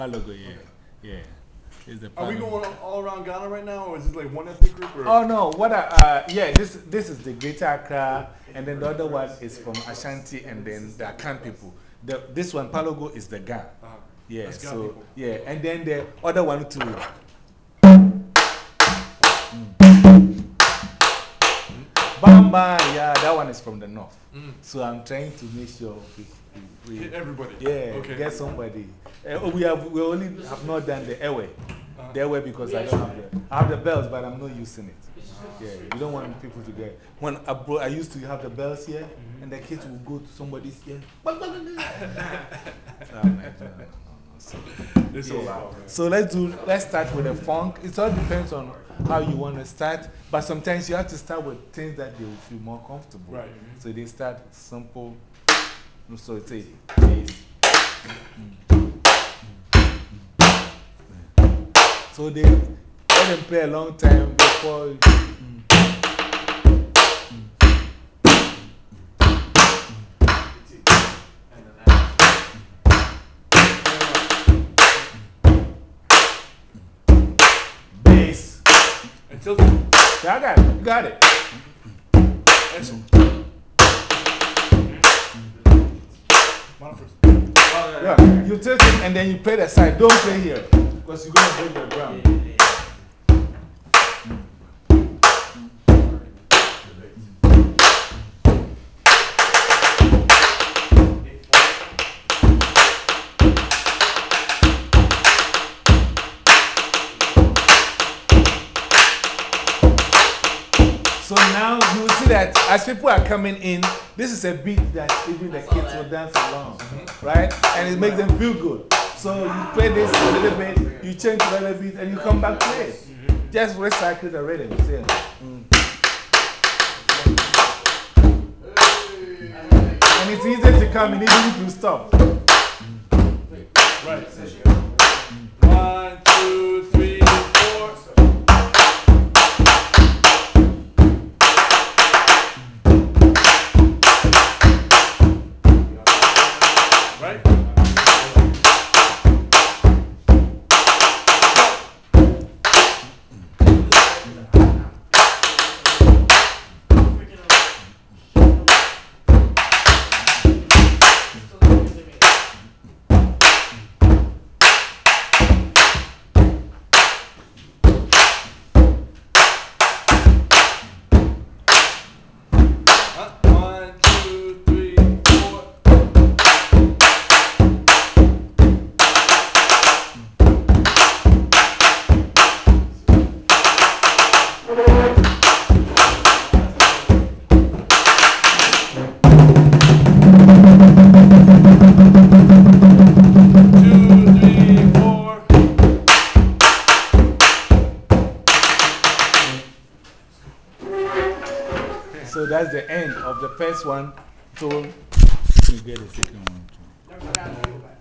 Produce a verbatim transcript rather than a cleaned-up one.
Logo, yeah. Yeah. It's the Are we Palogo. going all around Ghana right now, or is it like one ethnic group? Or? Oh, no. What? I, uh, yeah, this, this is the Greater Accra, and then the other one is from Ashanti, and then the Akan people. The, this one, Palogo, is the Ga. Uh -huh. Yeah, That's so, people. yeah, and then the other one too. Bamba, yeah, that one is from the north. Mm. So I'm trying to make sure we, we, we hit everybody. Yeah, okay. get somebody. Uh, we have we only have not done the airway. Uh-huh. The airway because I don't have the I have the bells, but I'm not using it. Uh, yeah, you don't want people to get. When I, brought, I used to have the bells here, mm-hmm. and the kids will go to somebody's ear. So I'm like, no, no, no. So, it's yeah. so loud. So let's do. Let's start with the funk. It all depends on how you want to start, but sometimes you have to start with things that they will feel more comfortable. Right. So they start simple. So it's a bass. So they let them play a long time before. Bass. Until yeah, I got it. You got it. Excellent. Yeah, you take it and then you play the side. Don't play here because you're going to break the drum. So now you will see that as people are coming in, this is a beat that even the kids will dance along, mm-hmm. right? And it makes them feel good. So you play this a little bit, you change a little bit, and you come back to it. Mm-hmm. Just recycle the rhythm. Mm. And it's easy to come in even if you stop. Right. One, two, three, four. So that's the end of the first one. So you get the second one.